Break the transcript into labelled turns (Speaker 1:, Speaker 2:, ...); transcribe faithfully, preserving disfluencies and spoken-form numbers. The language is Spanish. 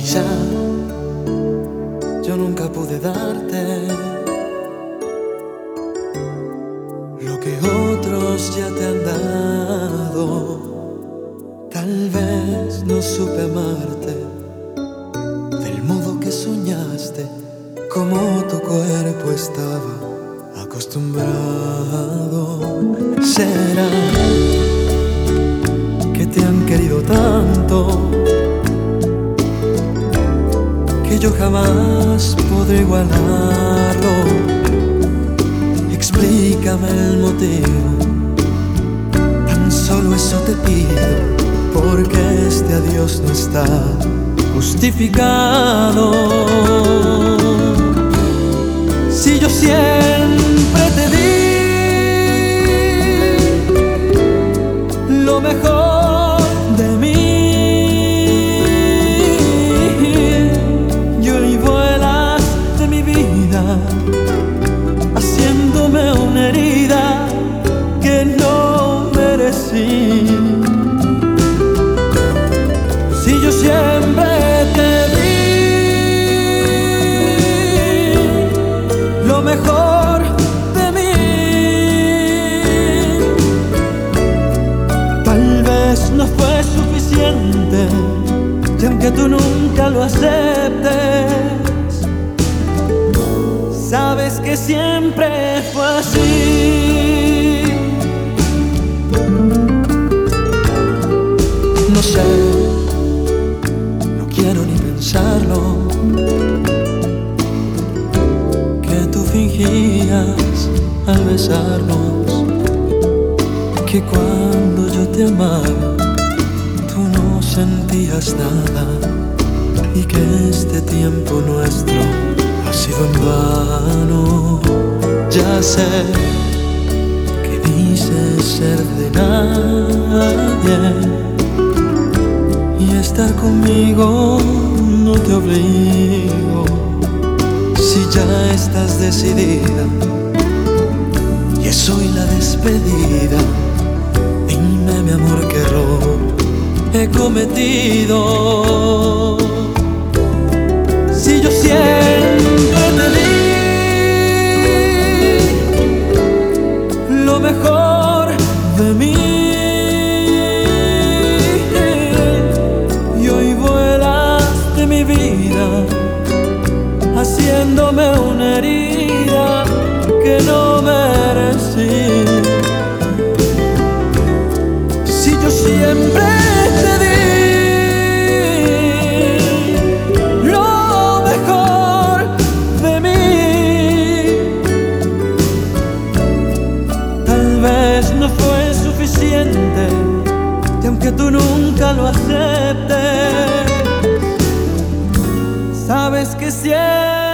Speaker 1: quizá yo nunca pude darte lo que otros ya te han dado. Tal vez no supe amarte del modo que soñaste, como tu cuerpo estaba acostumbrado. ¿Será que te han querido tanto que yo jamás podré igualarlo? Explícame el motivo, tan solo eso te pido, porque este adiós no está justificado. Si yo siempre te di lo mejor de mí, y hoy vuelas de mi vida haciéndome una herida que no merecí. Si yo siempre te di lo mejor de mí, tal vez no fue suficiente, y aunque tú nunca lo aceptes, sabes que siempre fue así. No sé, no quiero ni pensarlo, que tú fingías al besarnos que cuando yo te amaba tú no sentías nada, y que este tiempo nuestro ha sido en vano. Ya sé que dices ser de nadie, y estar conmigo no te obligo. Si ya estás decidida y es hoy la despedida, dime mi amor qué error he cometido. Si yo siempre te di lo mejor de mí, mi vida haciéndome una herida que no merecí. Si yo siempre te di lo mejor de mí, tal vez no fue suficiente, y aunque tú nunca lo aceptes, sabes que siempre